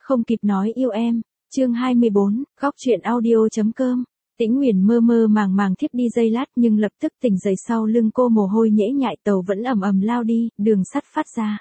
Không kịp nói yêu em, chương 24, góc truyện audio.com. Tĩnh Nguyền mơ mơ màng màng thiếp đi giây lát nhưng lập tức tỉnh dậy, sau lưng cô mồ hôi nhễ nhại, tàu vẫn ầm ầm lao đi, đường sắt phát ra.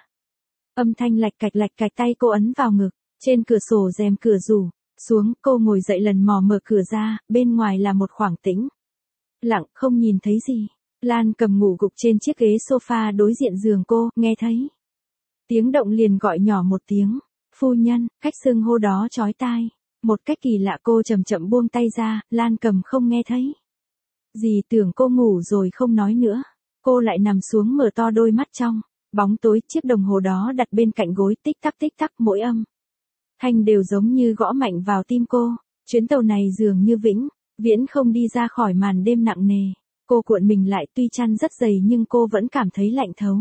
Âm thanh lạch cạch, tay cô ấn vào ngực, trên cửa sổ rèm cửa rủ xuống, cô ngồi dậy lần mò mở cửa ra, bên ngoài là một khoảng tĩnh lặng, không nhìn thấy gì. Lan Cầm ngủ gục trên chiếc ghế sofa đối diện giường cô, nghe thấy tiếng động liền gọi nhỏ một tiếng, phu nhân. Cách xưng hô đó chói tai. Một cách kỳ lạ cô chậm chậm buông tay ra, Lan Cầm không nghe thấy gì, tưởng cô ngủ rồi không nói nữa. Cô lại nằm xuống mở to đôi mắt trong bóng tối, chiếc đồng hồ đó đặt bên cạnh gối tích tắc, mỗi âm thanh đều giống như gõ mạnh vào tim cô. Chuyến tàu này dường như vĩnh viễn không đi ra khỏi màn đêm nặng nề. Cô cuộn mình lại, tuy chăn rất dày nhưng cô vẫn cảm thấy lạnh thấu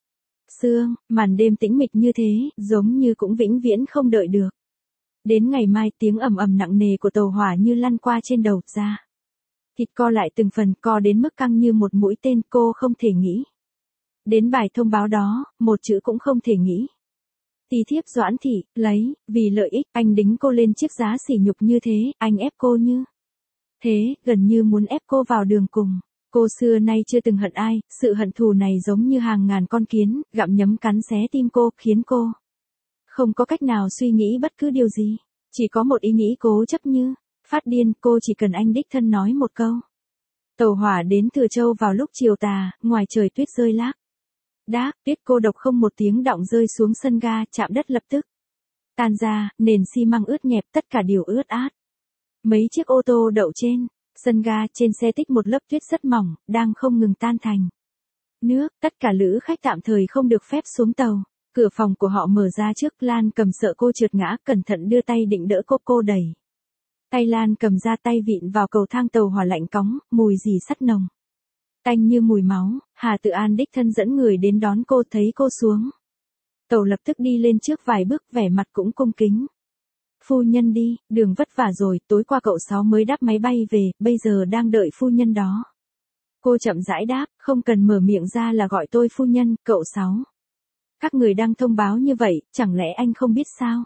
xương. Màn đêm tĩnh mịch như thế, giống như cũng vĩnh viễn không đợi được đến ngày mai. Tiếng ầm ầm nặng nề của tàu hỏa như lăn qua trên đầu ra. Thịt co lại từng phần, co đến mức căng như một mũi tên. Cô không thể nghĩ đến bài thông báo đó, một chữ cũng không thể nghĩ. Tí thiếp Doãn Thị, lấy, vì lợi ích, anh đính cô lên chiếc giá sỉ nhục như thế, anh ép cô như thế, gần như muốn ép cô vào đường cùng. Cô xưa nay chưa từng hận ai, sự hận thù này giống như hàng ngàn con kiến, gặm nhấm cắn xé tim cô, khiến cô không có cách nào suy nghĩ bất cứ điều gì. Chỉ có một ý nghĩ cố chấp như phát điên, cô chỉ cần anh đích thân nói một câu. Tàu hỏa đến Thừa Châu vào lúc chiều tà, ngoài trời tuyết rơi lác đác, tuyết cô độc không một tiếng động rơi xuống sân ga, chạm đất lập tức tan ra, nền xi măng ướt nhẹp, tất cả đều ướt át. Mấy chiếc ô tô đậu trên sân ga, trên xe tích một lớp tuyết rất mỏng, đang không ngừng tan thành nước. Tất cả lữ khách tạm thời không được phép xuống tàu. Cửa phòng của họ mở ra trước, Lan Cầm sợ cô trượt ngã, cẩn thận đưa tay định đỡ cô đẩy tay Lan Cầm ra, tay vịn vào cầu thang tàu hỏa lạnh cóng, mùi dì sắt nồng tanh như mùi máu. Hà Tự An đích thân dẫn người đến đón cô, thấy cô xuống tàu lập tức đi lên trước vài bước, vẻ mặt cũng cung kính. Phu nhân đi, đường vất vả rồi, tối qua cậu Sáu mới đáp máy bay về, bây giờ đang đợi phu nhân đó. Cô chậm rãi đáp, không cần mở miệng ra là gọi tôi phu nhân, cậu Sáu. Các người đang thông báo như vậy, chẳng lẽ anh không biết sao?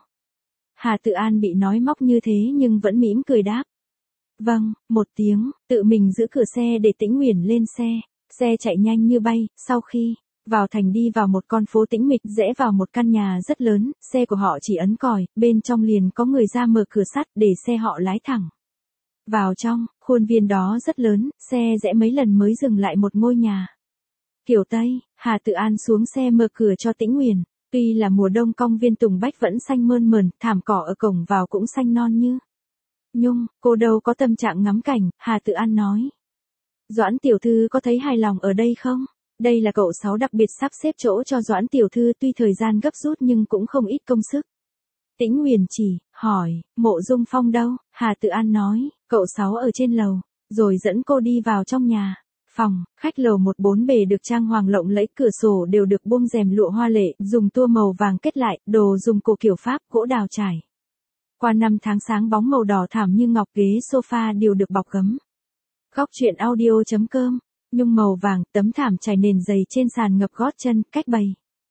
Hà Tự An bị nói móc như thế nhưng vẫn mỉm cười đáp. Vâng, một tiếng, tự mình giữ cửa xe để Tĩnh Nguyền lên xe. Xe chạy nhanh như bay, sau khi vào thành đi vào một con phố tĩnh mịch, rẽ vào một căn nhà rất lớn, xe của họ chỉ ấn còi, bên trong liền có người ra mở cửa sắt để xe họ lái thẳng vào trong. Khuôn viên đó rất lớn, xe rẽ mấy lần mới dừng lại một ngôi nhà kiểu Tây. Hà Tự An xuống xe mở cửa cho Tĩnh Nguyền. Tuy là mùa đông, công viên tùng bách vẫn xanh mơn mởn, thảm cỏ ở cổng vào cũng xanh non như nhung. Cô đâu có tâm trạng ngắm cảnh. Hà Tự An nói. Doãn tiểu thư có thấy hài lòng ở đây không? Đây là cậu Sáu đặc biệt sắp xếp chỗ cho Doãn tiểu thư, tuy thời gian gấp rút nhưng cũng không ít công sức. Tĩnh Nguyền chỉ hỏi, Mộ Dung Phong đâu? Hà Tự An nói, cậu Sáu ở trên lầu, rồi dẫn cô đi vào trong nhà. Phòng khách lầu 14 bề được trang hoàng lộng lẫy, cửa sổ đều được buông rèm lụa hoa lệ, dùng tua màu vàng kết lại, đồ dùng cổ kiểu Pháp, gỗ đào trải qua năm tháng sáng bóng màu đỏ thảm như ngọc, ghế sofa đều được bọc gấm. Góc truyện audio.com. Nhung màu vàng, tấm thảm trải nền dày trên sàn ngập gót chân, cách bày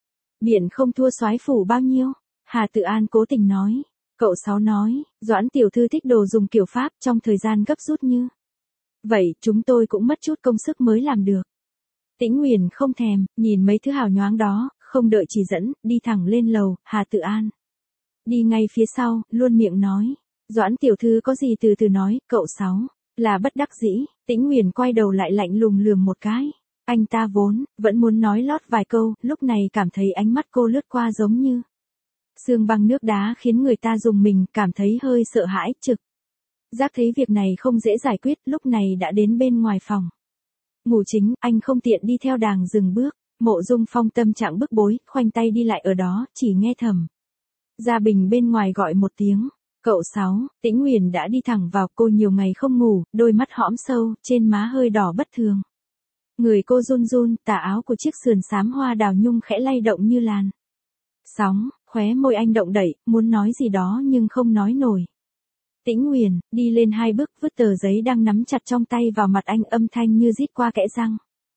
biển không thua soái phủ bao nhiêu. Hà Tự An cố tình nói. Cậu Sáu nói, Doãn tiểu thư thích đồ dùng kiểu Pháp, trong thời gian gấp rút như vậy, chúng tôi cũng mất chút công sức mới làm được. Tĩnh Nguyền không thèm nhìn mấy thứ hào nhoáng đó, không đợi chỉ dẫn, đi thẳng lên lầu. Hà Tự An đi ngay phía sau, luôn miệng nói, Doãn tiểu thư có gì từ từ nói. Cậu Sáu là bất đắc dĩ. Tĩnh Nguyền quay đầu lại lạnh lùng lườm một cái. Anh ta vốn vẫn muốn nói lót vài câu, lúc này cảm thấy ánh mắt cô lướt qua giống như sương băng nước đá, khiến người ta rùng mình, cảm thấy hơi sợ hãi. Trực giác thấy việc này không dễ giải quyết, lúc này đã đến bên ngoài phòng ngủ chính. Anh không tiện đi theo đàng dừng bước. Mộ Dung Phong tâm trạng bức bối, khoanh tay đi lại ở đó, chỉ nghe thầm Gia Bình bên ngoài gọi một tiếng. Cậu Sáu. Tĩnh Nguyền đã đi thẳng vào. Cô nhiều ngày không ngủ, đôi mắt hõm sâu, trên má hơi đỏ bất thường. Người cô run run, tà áo của chiếc sườn xám hoa đào nhung khẽ lay động như làn sóng, khóe môi anh động đậy, muốn nói gì đó nhưng không nói nổi. Tĩnh Nguyền đi lên hai bước, vứt tờ giấy đang nắm chặt trong tay vào mặt anh, âm thanh như rít qua kẽ răng.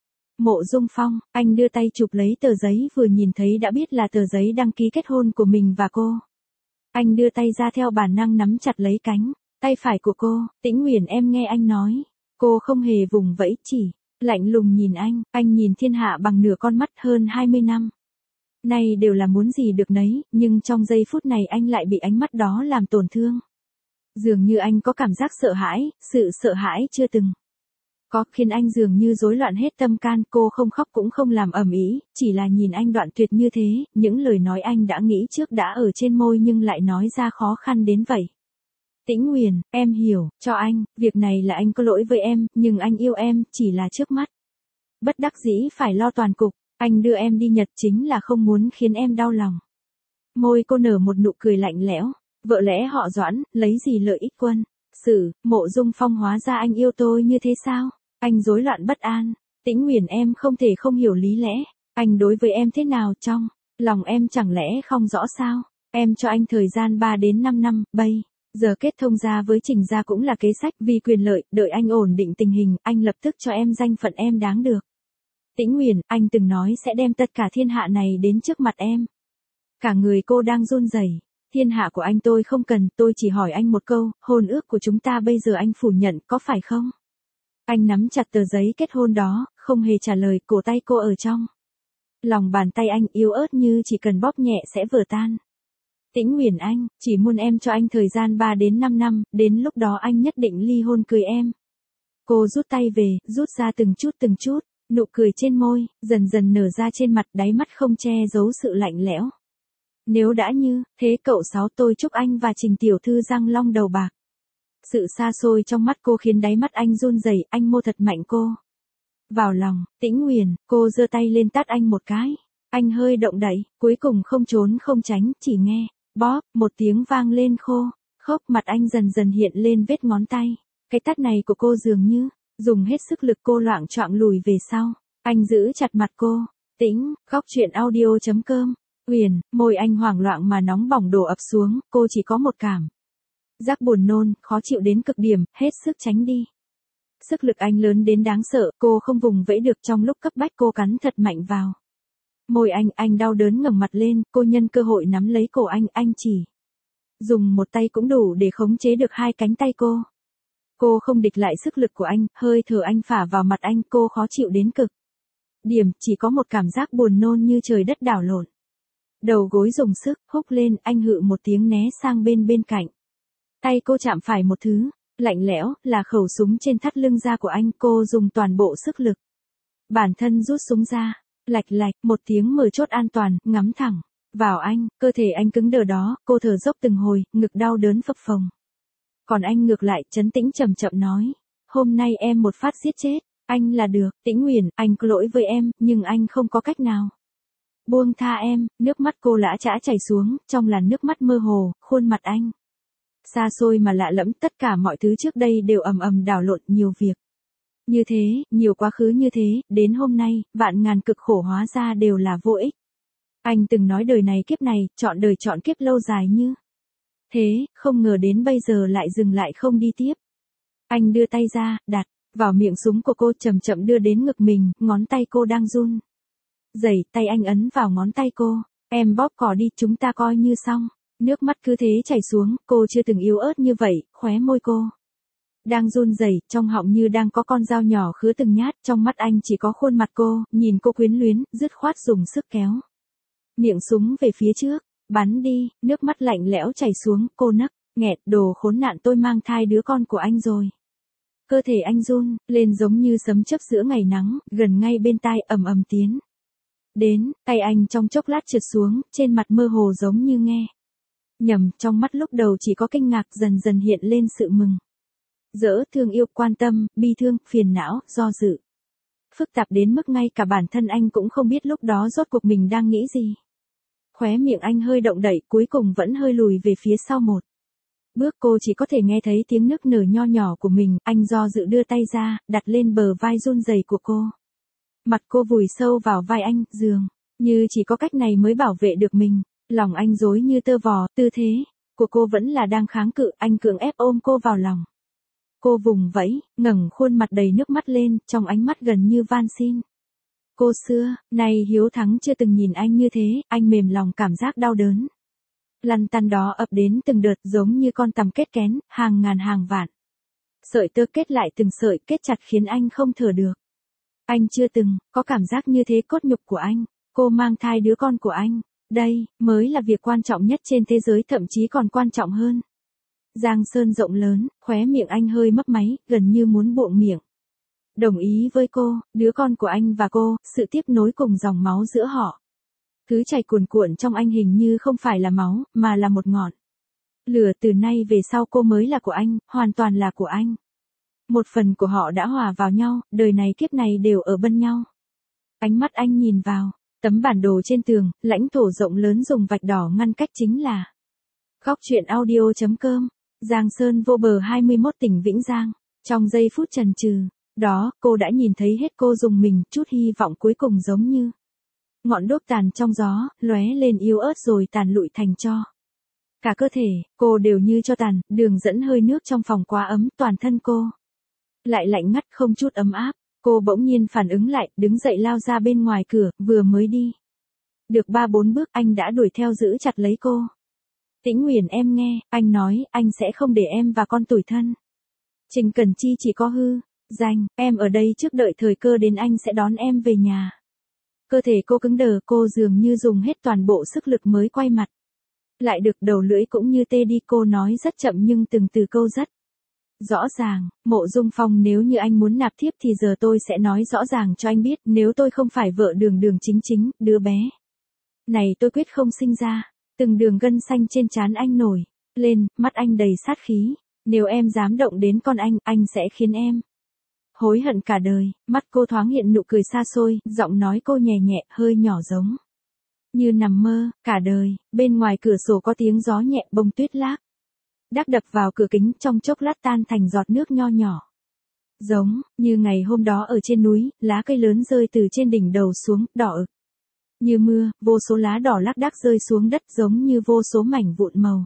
Mộ Dung Phong. Anh đưa tay chụp lấy tờ giấy, vừa nhìn thấy đã biết là tờ giấy đăng ký kết hôn của mình và cô. Anh đưa tay ra theo bản năng nắm chặt lấy cánh tay phải của cô. Tĩnh Uyển, em nghe anh nói. Cô không hề vùng vẫy, chỉ lạnh lùng nhìn anh nhìn thiên hạ bằng nửa con mắt. Hơn 20 năm nay đều là muốn gì được nấy, nhưng trong giây phút này anh lại bị ánh mắt đó làm tổn thương. Dường như anh có cảm giác sợ hãi, sự sợ hãi chưa từng có khiến anh dường như rối loạn hết tâm can. Cô không khóc cũng không làm ầm ĩ, chỉ là nhìn anh đoạn tuyệt như thế, những lời nói anh đã nghĩ trước đã ở trên môi nhưng lại nói ra khó khăn đến vậy. Tĩnh Uyển, em hiểu, cho anh, việc này là anh có lỗi với em, nhưng anh yêu em, chỉ là trước mắt. Bất đắc dĩ phải lo toàn cục, anh đưa em đi Nhật chính là không muốn khiến em đau lòng. Môi cô nở một nụ cười lạnh lẽo, vợ lẽ họ Doãn, lấy gì lợi ích quân sự, Mộ Dung Phong, hóa ra anh yêu tôi như thế sao? Anh rối loạn bất an. Tĩnh Uyển, em không thể không hiểu lý lẽ. Anh đối với em thế nào trong lòng em chẳng lẽ không rõ sao? Em cho anh thời gian 3 đến 5 năm, bây giờ kết thông gia với Trình gia cũng là kế sách vì quyền lợi, đợi anh ổn định tình hình, anh lập tức cho em danh phận em đáng được. Tĩnh Uyển, anh từng nói sẽ đem tất cả thiên hạ này đến trước mặt em. Cả người cô đang run rẩy. Thiên hạ của anh tôi không cần, tôi chỉ hỏi anh một câu, hôn ước của chúng ta bây giờ anh phủ nhận có phải không? Anh nắm chặt tờ giấy kết hôn đó, không hề trả lời. Cổ tay cô ở trong lòng bàn tay anh, yếu ớt như chỉ cần bóp nhẹ sẽ vỡ tan. Tĩnh Uyển, anh chỉ muốn em cho anh thời gian 3 đến 5 năm, đến lúc đó anh nhất định ly hôn cưới em. Cô rút tay về, rút ra từng chút, nụ cười trên môi dần dần nở ra trên mặt, đáy mắt không che giấu sự lạnh lẽo. Nếu đã như thế cậu Sáu, tôi chúc anh và Trình tiểu thư răng long đầu bạc. Sự xa xôi trong mắt cô khiến đáy mắt anh run rẩy, anh mô thật mạnh cô vào lòng. Tĩnh Uyển, cô giơ tay lên tát anh một cái. Anh hơi động đậy, cuối cùng không trốn không tránh, chỉ nghe bóp một tiếng vang lên khô khốc, mặt anh dần dần hiện lên vết ngón tay. Cái tát này của cô dường như dùng hết sức lực, cô loạng choạng lùi về sau. Anh giữ chặt mặt cô. Tĩnh, khóc chuyện audio.com. Uyển, môi anh hoảng loạn mà nóng bỏng đổ ập xuống, cô chỉ có một cảm giác buồn nôn, khó chịu đến cực điểm, hết sức tránh đi. Sức lực anh lớn đến đáng sợ, cô không vùng vẫy được. Trong lúc cấp bách cô cắn thật mạnh vào môi anh đau đớn ngẩng mặt lên, cô nhân cơ hội nắm lấy cổ anh chỉ dùng một tay cũng đủ để khống chế được hai cánh tay cô. Cô không địch lại sức lực của anh, hơi thở anh phả vào mặt anh, cô khó chịu đến cực điểm, chỉ có một cảm giác buồn nôn như trời đất đảo lộn. Đầu gối dùng sức, húc lên, anh hự một tiếng né sang bên cạnh. Tay cô chạm phải một thứ lạnh lẽo, là khẩu súng trên thắt lưng da của anh. Cô dùng toàn bộ sức lực bản thân rút súng ra, lạch, một tiếng mở chốt an toàn, ngắm thẳng vào anh. Cơ thể anh cứng đờ đó, cô thở dốc từng hồi, ngực đau đớn phập phồng. Còn anh ngược lại, trấn tĩnh chậm chậm nói, hôm nay em một phát giết chết anh là được. Tĩnh Uyển, anh có lỗi với em, nhưng anh không có cách nào buông tha em. Nước mắt cô lã chã chảy xuống, trong làn nước mắt mơ hồ, khuôn mặt anh xa xôi mà lạ lẫm. Tất cả mọi thứ trước đây đều ầm đảo lộn, nhiều việc như thế, nhiều quá khứ như thế, đến hôm nay, vạn ngàn cực khổ hóa ra đều là vô ích. Anh từng nói đời này kiếp này, chọn đời chọn kiếp lâu dài như thế, không ngờ đến bây giờ lại dừng lại không đi tiếp. Anh đưa tay ra, đặt vào miệng súng của cô, chậm chậm đưa đến ngực mình, ngón tay cô đang run rẩy, tay anh ấn vào ngón tay cô. Em bóp cỏ đi, chúng ta coi như xong. Nước mắt cứ thế chảy xuống, cô chưa từng yếu ớt như vậy, khóe môi cô đang run rẩy, trong họng như đang có con dao nhỏ khứa từng nhát. Trong mắt anh chỉ có khuôn mặt cô, nhìn cô quyến luyến, dứt khoát dùng sức kéo miệng súng về phía trước, bắn đi. Nước mắt lạnh lẽo chảy xuống, cô nấc nghẹn, đồ khốn nạn, tôi mang thai đứa con của anh rồi. Cơ thể anh run lên giống như sấm chớp giữa ngày nắng, gần ngay bên tai, ầm tiến đến. Tay anh trong chốc lát trượt xuống, trên mặt mơ hồ giống như nghe nhầm. Trong mắt lúc đầu chỉ có kinh ngạc, dần dần hiện lên sự mừng rỡ, thương yêu, quan tâm, bi thương, phiền não, do dự. Phức tạp đến mức ngay cả bản thân anh cũng không biết lúc đó rốt cuộc mình đang nghĩ gì. Khóe miệng anh hơi động đậy, cuối cùng vẫn hơi lùi về phía sau một bước. Cô chỉ có thể nghe thấy tiếng nức nở nho nhỏ của mình. Anh do dự đưa tay ra, đặt lên bờ vai run rẩy của cô. Mặt cô vùi sâu vào vai anh, dường như chỉ có cách này mới bảo vệ được mình. Lòng anh rối như tơ vò, tư thế của cô vẫn là đang kháng cự. Anh cưỡng ép ôm cô vào lòng. Cô vùng vẫy, ngẩng khuôn mặt đầy nước mắt lên, trong ánh mắt gần như van xin. Cô xưa nay hiếu thắng chưa từng nhìn anh như thế. Anh mềm lòng cảm giác đau đớn Lăn tăn đó ập đến từng đợt giống như con tằm kết kén, hàng ngàn hàng vạn. Sợi tơ kết lại từng sợi kết chặt khiến anh không thở được. Anh chưa từng có cảm giác như thế. Cốt nhục của anh, cô mang thai đứa con của anh, đây mới là việc quan trọng nhất trên thế giới, thậm chí còn quan trọng hơn. Giang Sơn rộng lớn, khóe miệng anh hơi mấp máy, gần như muốn buộng miệng. Đồng ý với cô, đứa con của anh và cô, sự tiếp nối cùng dòng máu giữa họ. Thứ chảy cuồn cuộn trong anh hình như không phải là máu, mà là một ngọn lửa. Từ nay về sau cô mới là của anh, hoàn toàn là của anh. Một phần của họ đã hòa vào nhau, đời này kiếp này đều ở bên nhau. Ánh mắt anh nhìn vào tấm bản đồ trên tường, lãnh thổ rộng lớn dùng vạch đỏ ngăn cách chính là Góc truyện audio.com. Giang Sơn vô bờ 21 tỉnh Vĩnh Giang. Trong giây phút chần chừ đó, cô đã nhìn thấy hết. Cô dùng mình, chút hy vọng cuối cùng giống như ngọn đuốc tàn trong gió, lóe lên yếu ớt rồi tàn lụi thành tro. Cả cơ thể, cô đều như tro tàn, đường dẫn hơi nước trong phòng quá ấm, toàn thân cô lại lạnh ngắt không chút ấm áp. Cô bỗng nhiên phản ứng lại, đứng dậy lao ra bên ngoài cửa, vừa mới đi được 3-4 bước anh đã đuổi theo giữ chặt lấy cô. Tĩnh Uyển em nghe, anh nói, anh sẽ không để em và con tủi thân. Trình Cần Chi chỉ có hư danh, em ở đây trước đợi thời cơ đến anh sẽ đón em về nhà. Cơ thể cô cứng đờ, cô dường như dùng hết toàn bộ sức lực mới quay mặt lại được, đầu lưỡi cũng như tê đi. Cô nói rất chậm nhưng từng từ câu rất rõ ràng. Mộ Dung Phong, nếu như anh muốn nạp thiếp thì giờ tôi sẽ nói rõ ràng cho anh biết, nếu tôi không phải vợ Đường Đường chính chính, đứa bé này tôi quyết không sinh ra. Từng đường gân xanh trên trán anh nổi lên, mắt anh đầy sát khí. Nếu em dám động đến con anh sẽ khiến em hối hận cả đời. Mắt cô thoáng hiện nụ cười xa xôi, giọng nói cô nhẹ nhẹ, hơi nhỏ giống như nằm mơ. Cả đời. Bên ngoài cửa sổ có tiếng gió nhẹ, bông tuyết lác đác đập vào cửa kính, trong chốc lát tan thành giọt nước nho nhỏ. Giống như ngày hôm đó ở trên núi, lá cây lớn rơi từ trên đỉnh đầu xuống, đỏ ửng như mưa, vô số lá đỏ lác đác rơi xuống đất giống như vô số mảnh vụn màu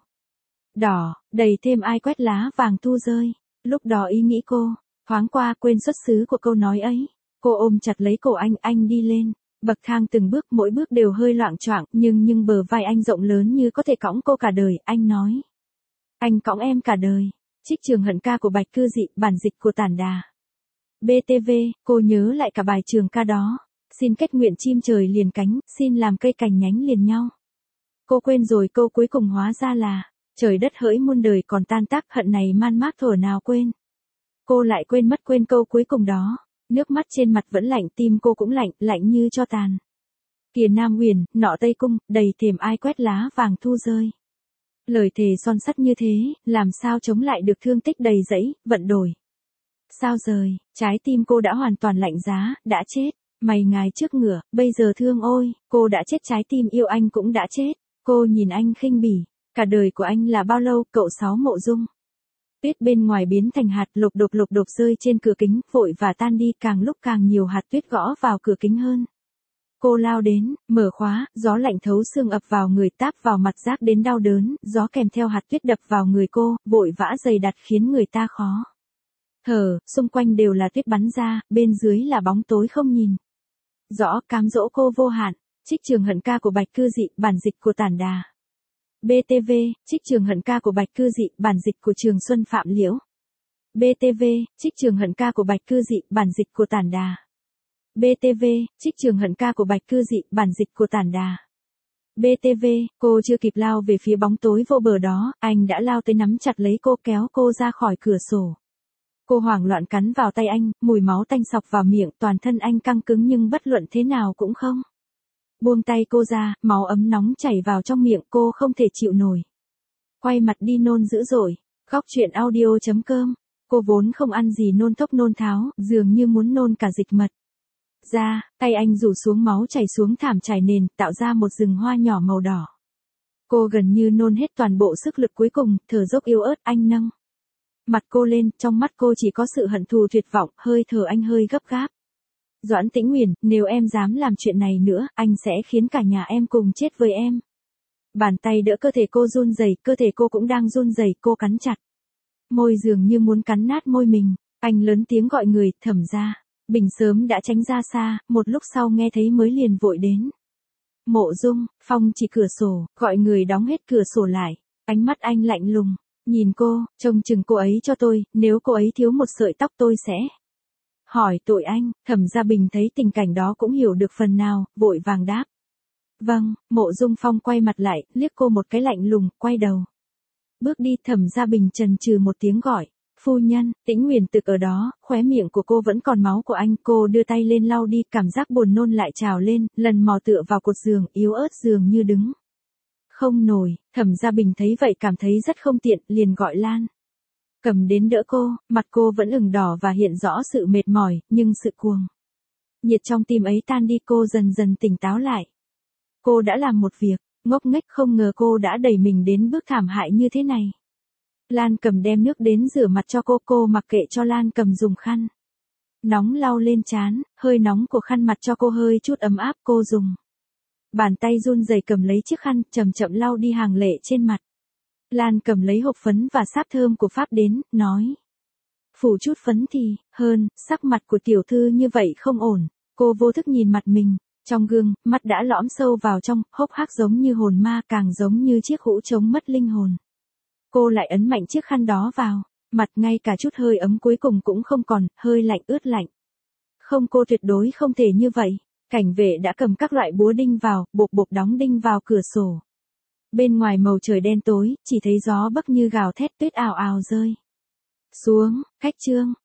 đỏ, đầy thêm ai quét lá vàng thu rơi. Lúc đó ý nghĩ cô thoáng qua, quên xuất xứ của câu nói ấy. Cô ôm chặt lấy cổ anh đi lên bậc thang từng bước, mỗi bước đều hơi loạng choạng, nhưng bờ vai anh rộng lớn như có thể cõng cô cả đời. Anh nói, anh cõng em cả đời. Trích Trường Hận ca của Bạch Cư Dị, bản dịch của Tản Đà. BTV, cô nhớ lại cả bài trường ca đó. Xin kết nguyện chim trời liền cánh, xin làm cây cành nhánh liền nhau. Cô quên rồi câu cuối cùng hóa ra là, trời đất hỡi muôn đời còn tan tác, hận này man mác thuở nào quên. Cô lại quên mất quên câu cuối cùng đó. Nước mắt trên mặt vẫn lạnh, tim cô cũng lạnh, lạnh như tro tàn. Kìa Nam Huyền, nọ Tây Cung, đầy thềm ai quét lá vàng thu rơi. Lời thề son sắt như thế, làm sao chống lại được thương tích đầy dẫy, vận đổi. Sao rời, trái tim cô đã hoàn toàn lạnh giá, đã chết. Mày ngài trước ngựa, bây giờ thương ôi, cô đã chết, trái tim yêu anh cũng đã chết. Cô nhìn anh khinh bỉ, cả đời của anh là bao lâu, cậu Sáu Mộ Dung. Tuyết bên ngoài biến thành hạt, lục đục rơi trên cửa kính, vội và tan đi, càng lúc càng nhiều hạt tuyết gõ vào cửa kính hơn. Cô lao đến, mở khóa, gió lạnh thấu xương ập vào người, táp vào mặt, rát đến đau đớn, gió kèm theo hạt tuyết đập vào người cô, vội vã dày đặc khiến người ta khó thở, xung quanh đều là tuyết bắn ra, bên dưới là bóng tối không nhìn rõ, cám dỗ cô vô hạn. Trích Trường Hận ca của Bạch Cư Dị, bản dịch của Tản Đà. BTV, Trích Trường Hận ca của Bạch Cư Dị, bản dịch của Trường Xuân Phạm Liễu. BTV, Trích Trường Hận ca của Bạch Cư Dị, bản dịch của Tản Đà. BTV, Trích Trường Hận ca của Bạch Cư Dị, bản dịch của Tản Đà. BTV, cô chưa kịp lao về phía bóng tối vô bờ đó, anh đã lao tới nắm chặt lấy cô, kéo cô ra khỏi cửa sổ. Cô hoảng loạn cắn vào tay anh, mùi máu tanh sộc vào miệng, toàn thân anh căng cứng nhưng bất luận thế nào cũng không buông tay cô ra, máu ấm nóng chảy vào trong miệng, cô không thể chịu nổi. Quay mặt đi nôn dữ dội. Góc truyện audio.com. Cô vốn không ăn gì nôn thốc nôn tháo, dường như muốn nôn cả dịch mật ra, tay anh rủ xuống, máu chảy xuống thảm trải nền, tạo ra một rừng hoa nhỏ màu đỏ. Cô gần như nôn hết toàn bộ sức lực cuối cùng, thở dốc yếu ớt. Anh nâng mặt cô lên, trong mắt cô chỉ có sự hận thù tuyệt vọng, hơi thở anh hơi gấp gáp. Doãn Tĩnh Uyển, nếu em dám làm chuyện này nữa, anh sẽ khiến cả nhà em cùng chết với em. Bàn tay đỡ cơ thể cô run rẩy, cơ thể cô cũng đang run rẩy, cô cắn chặt môi dường như muốn cắn nát môi mình. Anh lớn tiếng gọi người, Thẩm gia. Bình sớm đã tránh ra xa, một lúc sau nghe thấy mới liền vội đến Mộ Dung, Phong chỉ cửa sổ, gọi người đóng hết cửa sổ lại. Ánh mắt anh lạnh lùng, nhìn cô, trông chừng cô ấy cho tôi, nếu cô ấy thiếu một sợi tóc tôi sẽ hỏi tội anh. Thẩm Gia Bình thấy tình cảnh đó cũng hiểu được phần nào, vội vàng đáp. Vâng. Mộ Dung Phong quay mặt lại, liếc cô một cái lạnh lùng, quay đầu. Bước đi. Thẩm Gia Bình chần chừ một tiếng gọi. Phu nhân. Tĩnh Huyền Tực ở đó, khóe miệng của cô vẫn còn máu của anh. Cô đưa tay lên lau đi, cảm giác buồn nôn lại trào lên, lần mò tựa vào cột giường, yếu ớt dường như đứng không nổi. Thẩm Gia Bình thấy vậy cảm thấy rất không tiện, liền gọi Lan Cầm đến đỡ cô. Mặt cô vẫn ửng đỏ và hiện rõ sự mệt mỏi, nhưng sự cuồng nhiệt trong tim ấy tan đi. Cô dần dần tỉnh táo lại. Cô đã làm một việc ngốc nghếch, không ngờ cô đã đẩy mình đến bước thảm hại như thế này. Lan Cầm đem nước đến rửa mặt cho cô mặc kệ cho Lan Cầm dùng khăn nóng lau lên trán, hơi nóng của khăn mặt cho cô hơi chút ấm áp. Cô dùng bàn tay run rẩy cầm lấy chiếc khăn, chậm chậm lau đi hàng lệ trên mặt. Lan Cầm lấy hộp phấn và sáp thơm của Pháp đến, nói. Phủ chút phấn thì, hơn, sắc mặt của tiểu thư như vậy không ổn. Cô vô thức nhìn mặt mình, trong gương, mắt đã lõm sâu vào trong, hốc hác giống như hồn ma, càng giống như chiếc hũ trống mất linh hồn. Cô lại ấn mạnh chiếc khăn đó vào, mặt ngay cả chút hơi ấm cuối cùng cũng không còn, hơi lạnh ướt lạnh. Không, cô tuyệt đối không thể như vậy. Cảnh vệ đã cầm các loại búa đinh vào, bộp bộp đóng đinh vào cửa sổ. Bên ngoài màu trời đen tối, chỉ thấy gió bấc như gào thét, tuyết ào ào rơi xuống. Khách trương.